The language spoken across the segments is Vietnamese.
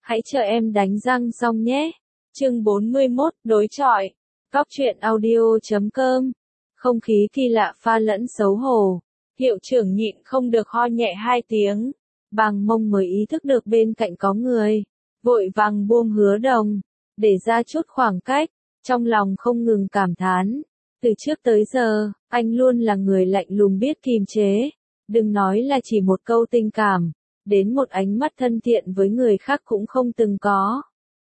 Hãy chờ em đánh răng xong nhé. Chương 41, đối chọi. Góc truyện audio.com. Không khí kỳ lạ pha lẫn xấu hổ. Hiệu trưởng nhịn không được ho nhẹ 2 tiếng. Bàng Mông mới ý thức được bên cạnh có người. Vội vàng buông Hứa Đồng. Để ra chút khoảng cách. Trong lòng không ngừng cảm thán. Từ trước tới giờ, anh luôn là người lạnh lùng biết kiềm chế. Đừng nói là chỉ một câu tình cảm. Đến một ánh mắt thân thiện với người khác cũng không từng có.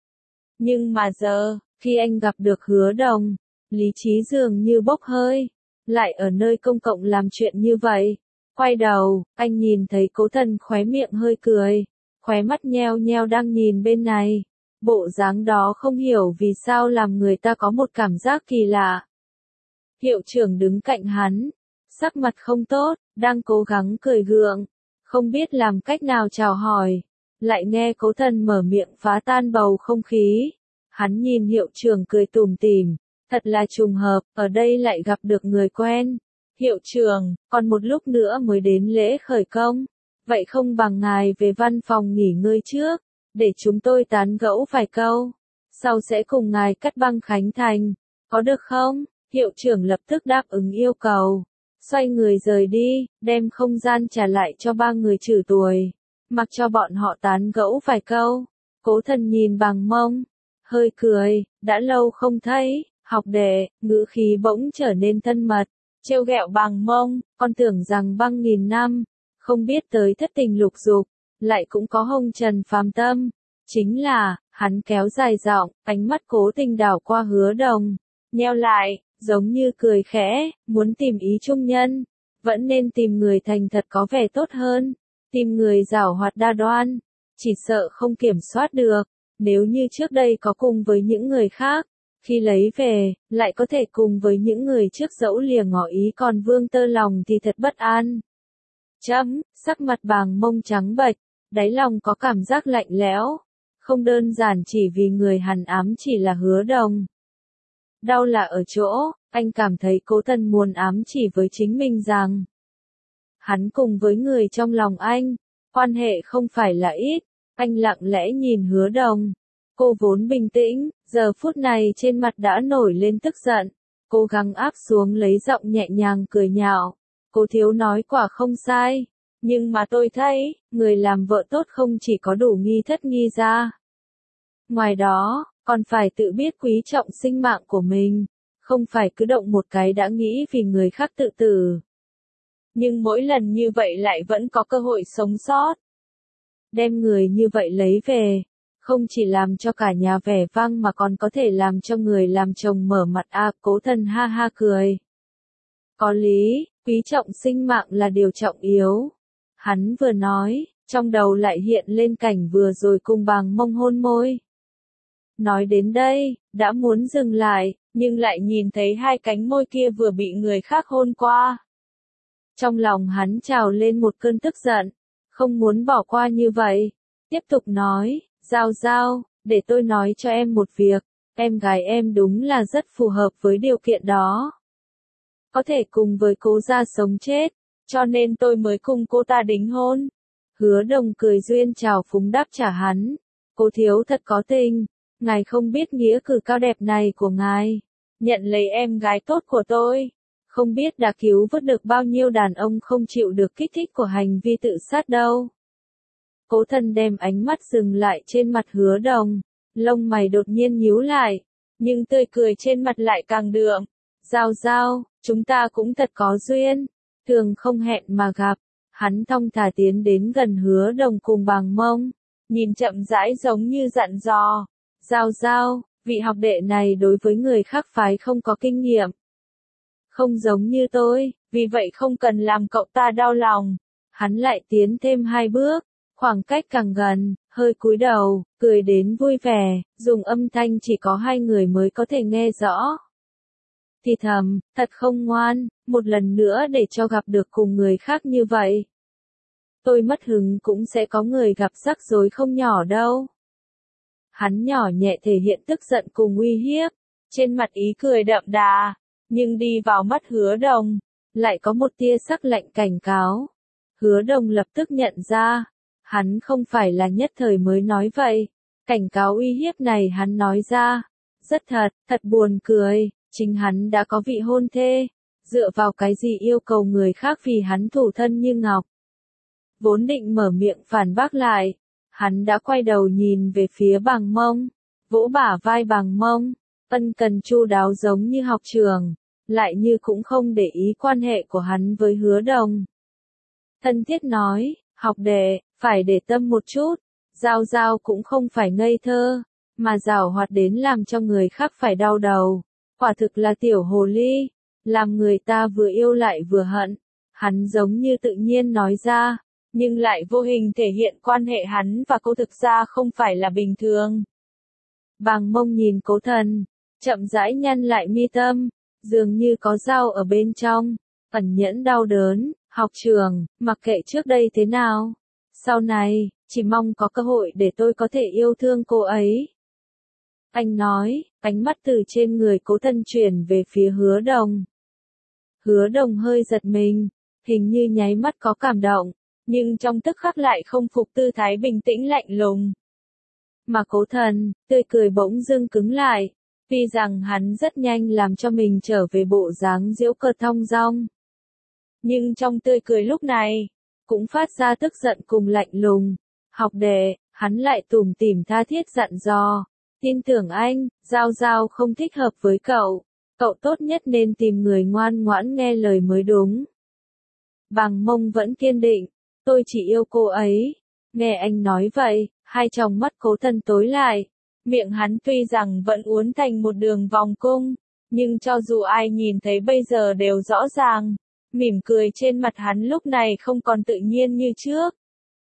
Nhưng mà giờ, khi anh gặp được Hứa Đồng, lý trí dường như bốc hơi, lại ở nơi công cộng làm chuyện như vậy. Quay đầu, anh nhìn thấy Cố Thần khóe miệng hơi cười, khóe mắt nheo nheo đang nhìn bên này. Bộ dáng đó không hiểu vì sao làm người ta có một cảm giác kỳ lạ. Hiệu trưởng đứng cạnh hắn, sắc mặt không tốt, đang cố gắng cười gượng. Không biết làm cách nào chào hỏi, lại nghe Cố Thần mở miệng phá tan bầu không khí. Hắn nhìn hiệu trưởng cười tủm tỉm, thật là trùng hợp, ở đây lại gặp được người quen. Hiệu trưởng, còn một lúc nữa mới đến lễ khởi công, vậy không bằng ngài về văn phòng nghỉ ngơi trước, để chúng tôi tán gẫu vài câu, sau sẽ cùng ngài cắt băng khánh thành, có được không? Hiệu trưởng lập tức đáp ứng yêu cầu. Xoay người rời đi, đem không gian trả lại cho 3 người trừ tuổi. Mặc cho bọn họ tán gẫu vài câu. Cố Thần nhìn Bàng Mông, hơi cười, đã lâu không thấy, học đệ, ngữ khí bỗng trở nên thân mật. Trêu ghẹo Bàng Mông, con tưởng rằng băng nghìn năm, không biết tới thất tình lục dục, lại cũng có hồng trần phàm tâm. Chính là, hắn kéo dài giọng, ánh mắt cố tình đảo qua Hứa Đồng, nheo lại. Giống như cười khẽ, muốn tìm ý trung nhân, vẫn nên tìm người thành thật có vẻ tốt hơn, tìm người giảo hoạt đa đoan, chỉ sợ không kiểm soát được, nếu như trước đây có cùng với những người khác, khi lấy về, lại có thể cùng với những người trước dẫu lìa ngỏ ý còn vương tơ lòng thì thật bất an. Sắc mặt Bàng Mông trắng bệch, đáy lòng có cảm giác lạnh lẽo, không đơn giản chỉ vì người hắn ám chỉ là Hứa Đồng. Đau là ở chỗ, anh cảm thấy Cố Thần muốn ám chỉ với chính mình rằng hắn cùng với người trong lòng anh, quan hệ không phải là ít. Anh lặng lẽ nhìn Hứa Đồng. Cô vốn bình tĩnh, giờ phút này trên mặt đã nổi lên tức giận. Cố gắng áp xuống lấy giọng nhẹ nhàng cười nhạo. Cố thiếu nói quả không sai. Nhưng mà tôi thấy, người làm vợ tốt không chỉ có đủ nghi thất nghi gia. Ngoài đó, còn phải tự biết quý trọng sinh mạng của mình, không phải cứ động một cái đã nghĩ vì người khác tự tử. Nhưng mỗi lần như vậy lại vẫn có cơ hội sống sót. Đem người như vậy lấy về, không chỉ làm cho cả nhà vẻ vang mà còn có thể làm cho người làm chồng mở mặt. Cố Thần ha ha cười. Có lý, quý trọng sinh mạng là điều trọng yếu. Hắn vừa nói, trong đầu lại hiện lên cảnh vừa rồi cùng Bàng Mông hôn môi. Nói đến đây, đã muốn dừng lại, nhưng lại nhìn thấy 2 cánh môi kia vừa bị người khác hôn qua. Trong lòng hắn trào lên một cơn tức giận, không muốn bỏ qua như vậy. Tiếp tục nói, Giao, để tôi nói cho em một việc, em gái em đúng là rất phù hợp với điều kiện đó. Có thể cùng với Cố gia sống chết, cho nên tôi mới cùng cô ta đính hôn. Hứa Đồng cười duyên chào phúng đáp trả hắn. Cố thiếu thật có tình. Ngài không biết nghĩa cử cao đẹp này của ngài, nhận lấy em gái tốt của tôi, không biết đã cứu vớt được bao nhiêu đàn ông không chịu được kích thích của hành vi tự sát đâu. Cố Thần đem ánh mắt dừng lại trên mặt Hứa Đồng, lông mày đột nhiên nhíu lại, nhưng tươi cười trên mặt lại càng đượm. Giao, chúng ta cũng thật có duyên, thường không hẹn mà gặp. Hắn thong thả tiến đến gần Hứa Đồng cùng Bàng Mông, nhìn chậm rãi giống như dặn dò. Giao, vị học đệ này đối với người khác phái không có kinh nghiệm. Không giống như tôi, vì vậy không cần làm cậu ta đau lòng. Hắn lại tiến thêm 2 bước, khoảng cách càng gần, hơi cúi đầu, cười đến vui vẻ, dùng âm thanh chỉ có 2 người mới có thể nghe rõ. Thì thầm, thật không ngoan, một lần nữa để cho gặp được cùng người khác như vậy. Tôi mất hứng cũng sẽ có người gặp rắc rối không nhỏ đâu. Hắn nhỏ nhẹ thể hiện tức giận cùng uy hiếp, trên mặt ý cười đậm đà, nhưng đi vào mắt Hứa Đồng, lại có một tia sắc lạnh cảnh cáo. Hứa Đồng lập tức nhận ra, hắn không phải là nhất thời mới nói vậy, Cảnh cáo uy hiếp này hắn nói ra. Rất thật buồn cười, chính hắn đã có vị hôn thê. Dựa vào cái gì yêu cầu người khác vì hắn thủ thân như ngọc. Vốn định mở miệng phản bác lại. Hắn đã quay đầu nhìn về phía Bàng Mông. Vỗ bả vai Bàng Mông. Ân cần chu đáo giống như học trường. Lại như cũng không để ý quan hệ của hắn với Hứa Đồng. Thân thiết nói, học đệ, phải để tâm một chút. Giao Giao cũng không phải ngây thơ, mà giảo hoạt đến làm cho người khác phải đau đầu. Quả thực là tiểu hồ ly, làm người ta vừa yêu lại vừa hận. Hắn giống như tự nhiên nói ra, nhưng lại vô hình thể hiện quan hệ hắn và cô thực ra không phải là bình thường. Bàng Mông nhìn Cố Thần, chậm rãi nhăn lại mi tâm, dường như có dao ở bên trong, ẩn nhẫn đau đớn. Học trường, mặc kệ trước đây thế nào, sau này, chỉ mong có cơ hội để tôi có thể yêu thương cô ấy. Anh nói, ánh mắt từ trên người Cố Thần chuyển về phía Hứa Đồng. Hứa Đồng hơi giật mình, hình như nháy mắt có cảm động, nhưng trong tức khắc lại không phục tư thái bình tĩnh lạnh lùng. Mà Cố Thần, tươi cười bỗng dưng cứng lại, vì rằng hắn rất nhanh làm cho mình trở về bộ dáng giễu cợt thong dong. Nhưng trong tươi cười lúc này, cũng phát ra tức giận cùng lạnh lùng. Học đệ, hắn lại tủm tỉm tha thiết dặn dò. Tin tưởng anh, Giao Giao không thích hợp với cậu. Cậu tốt nhất nên tìm người ngoan ngoãn nghe lời mới đúng. Bàng Mông vẫn kiên định. Tôi chỉ yêu cô ấy. Nghe anh nói vậy, hai tròng mắt Cố Thần tối lại. Miệng hắn tuy rằng vẫn uốn thành một đường vòng cung, nhưng cho dù ai nhìn thấy bây giờ đều rõ ràng. Mỉm cười trên mặt hắn lúc này không còn tự nhiên như trước.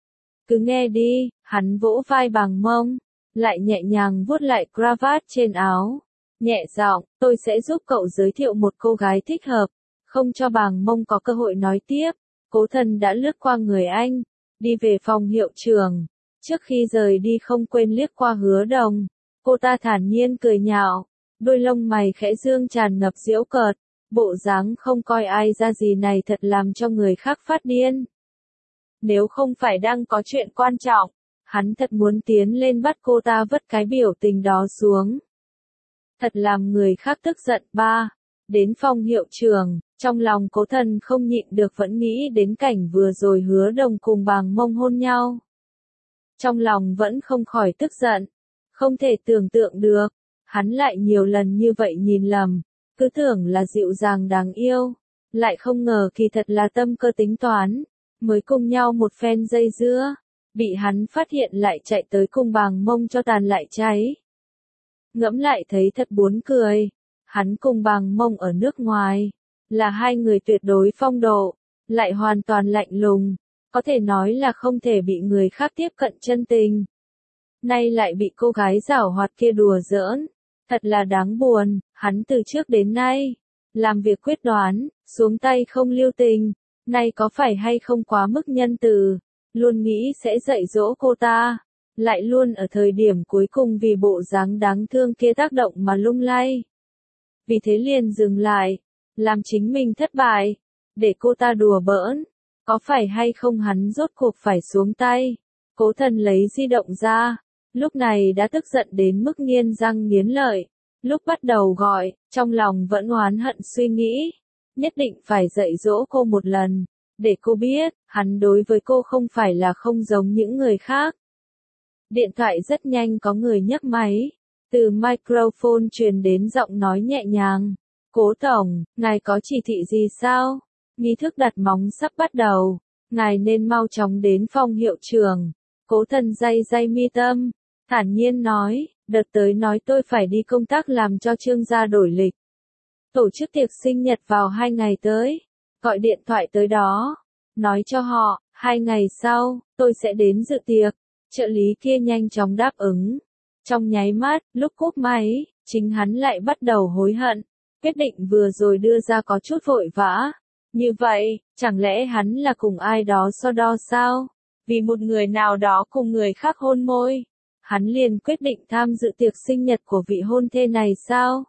Cứ nghe đi, hắn vỗ vai Bàng Mông, lại nhẹ nhàng vuốt lại cravat trên áo. Nhẹ giọng, tôi sẽ giúp cậu giới thiệu một cô gái thích hợp. Không cho Bàng Mông có cơ hội nói tiếp, Cố Thần đã lướt qua người anh, đi về phòng hiệu trưởng. Trước khi rời đi không quên liếc qua Hứa Đồng. Cô ta thản nhiên cười nhạo, đôi lông mày khẽ dương tràn ngập giễu cợt. Bộ dáng không coi ai ra gì này thật làm cho người khác phát điên. Nếu không phải đang có chuyện quan trọng, hắn thật muốn tiến lên bắt cô ta vứt cái biểu tình đó xuống. Thật làm người khác tức giận. Đến phòng hiệu trưởng, trong lòng Cố Thần không nhịn được vẫn nghĩ đến cảnh vừa rồi Hứa Đồng cùng Bàng Mông hôn nhau. Trong lòng vẫn không khỏi tức giận, không thể tưởng tượng được, hắn lại nhiều lần như vậy nhìn lầm. Cứ tưởng là dịu dàng đáng yêu, lại không ngờ kỳ thật là tâm cơ tính toán, mới cùng nhau một phen dây dưa, bị hắn phát hiện lại chạy tới cùng Bàng Mông cho tàn lại cháy. Ngẫm lại thấy thật buồn cười, hắn cùng Bàng Mông ở nước ngoài, là hai người tuyệt đối phong độ, lại hoàn toàn lạnh lùng, có thể nói là không thể bị người khác tiếp cận chân tình. Nay lại bị cô gái giảo hoạt kia đùa giỡn. Thật là đáng buồn, hắn từ trước đến nay, làm việc quyết đoán, xuống tay không lưu tình, nay có phải hay không quá mức nhân từ, luôn nghĩ sẽ dạy dỗ cô ta, lại luôn ở thời điểm cuối cùng vì bộ dáng đáng thương kia tác động mà lung lay. Vì thế liền dừng lại, làm chính mình thất bại, để cô ta đùa bỡn, có phải hay không hắn rốt cuộc phải xuống tay. Cố Thần lấy di động ra. Lúc này đã tức giận đến mức nghiến răng nghiến lợi. Lúc bắt đầu gọi, trong lòng vẫn oán hận suy nghĩ. Nhất định phải dạy dỗ cô một lần, để cô biết, hắn đối với cô không phải là không giống những người khác. Điện thoại rất nhanh có người nhấc máy. Từ microphone truyền đến giọng nói nhẹ nhàng. Cố tổng, ngài có chỉ thị gì sao? Nghi thức đặt móng sắp bắt đầu. Ngài nên mau chóng đến phòng hiệu trưởng. Cố Thần day mi tâm. Thản nhiên nói, đợt tới nói tôi phải đi công tác làm cho Trương gia đổi lịch. Tổ chức tiệc sinh nhật vào 2 ngày tới. Gọi điện thoại tới đó. Nói cho họ, 2 ngày sau, tôi sẽ đến dự tiệc. Trợ lý kia nhanh chóng đáp ứng. Trong nháy mắt, lúc cúp máy, chính hắn lại bắt đầu hối hận. Quyết định vừa rồi đưa ra có chút vội vã. Như vậy, chẳng lẽ hắn là cùng ai đó so đo sao? Vì một người nào đó cùng người khác hôn môi. Hắn liền quyết định tham dự tiệc sinh nhật của vị hôn thê này sao?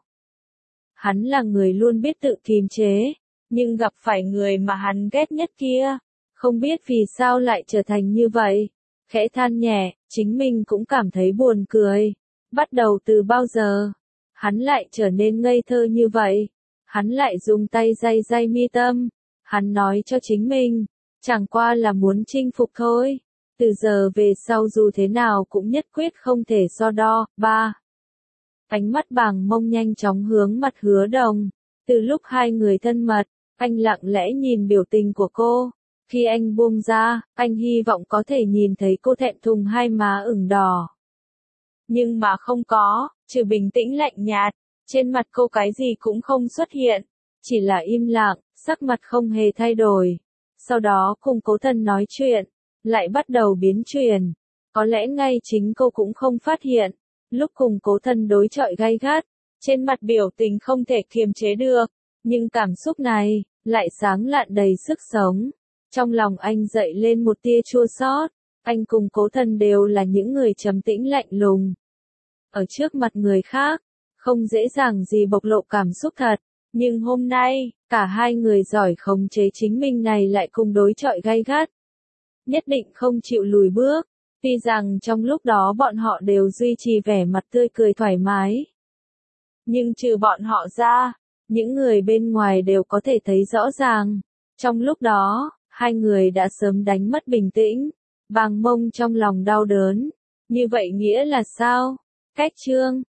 Hắn là người luôn biết tự kiềm chế, nhưng gặp phải người mà hắn ghét nhất kia, không biết vì sao lại trở thành như vậy. Khẽ than nhẹ, Chính mình cũng cảm thấy buồn cười. Bắt đầu từ bao giờ? Hắn lại trở nên ngây thơ như vậy. Hắn lại dùng tay day day mi tâm. Hắn nói cho chính mình, chẳng qua là muốn chinh phục thôi. Từ giờ về sau dù thế nào cũng nhất quyết không thể so đo. 3. Ánh mắt Bàng Mông nhanh chóng hướng mặt Hứa Đồng. Từ lúc hai người thân mật, anh lặng lẽ nhìn biểu tình của cô. Khi anh buông ra, anh hy vọng có thể nhìn thấy cô thẹn thùng hai má ửng đỏ. Nhưng mà không có, trừ bình tĩnh lạnh nhạt, trên mặt cô cái gì cũng không xuất hiện, chỉ là im lặng, sắc mặt không hề thay đổi. Sau đó cùng Cố Thần nói chuyện, lại bắt đầu biến chuyển. Có lẽ ngay chính cô cũng không phát hiện, lúc cùng Cố Thần đối chọi gay gắt, trên mặt biểu tình không thể kiềm chế được, nhưng cảm xúc này lại sáng lạn đầy sức sống. Trong lòng anh dậy lên một tia chua xót. Anh cùng Cố Thần đều là những người trầm tĩnh lạnh lùng. Ở trước mặt người khác, không dễ dàng gì bộc lộ cảm xúc thật. Nhưng hôm nay, cả hai người giỏi khống chế chính mình này lại cùng đối chọi gay gắt. Nhất định không chịu lùi bước. Tuy rằng trong lúc đó bọn họ đều duy trì vẻ mặt tươi cười thoải mái. Nhưng trừ bọn họ ra, những người bên ngoài đều có thể thấy rõ ràng. Trong lúc đó, hai người đã sớm đánh mất bình tĩnh. Bàng Mông trong lòng đau đớn. Như vậy nghĩa là sao? Cách chương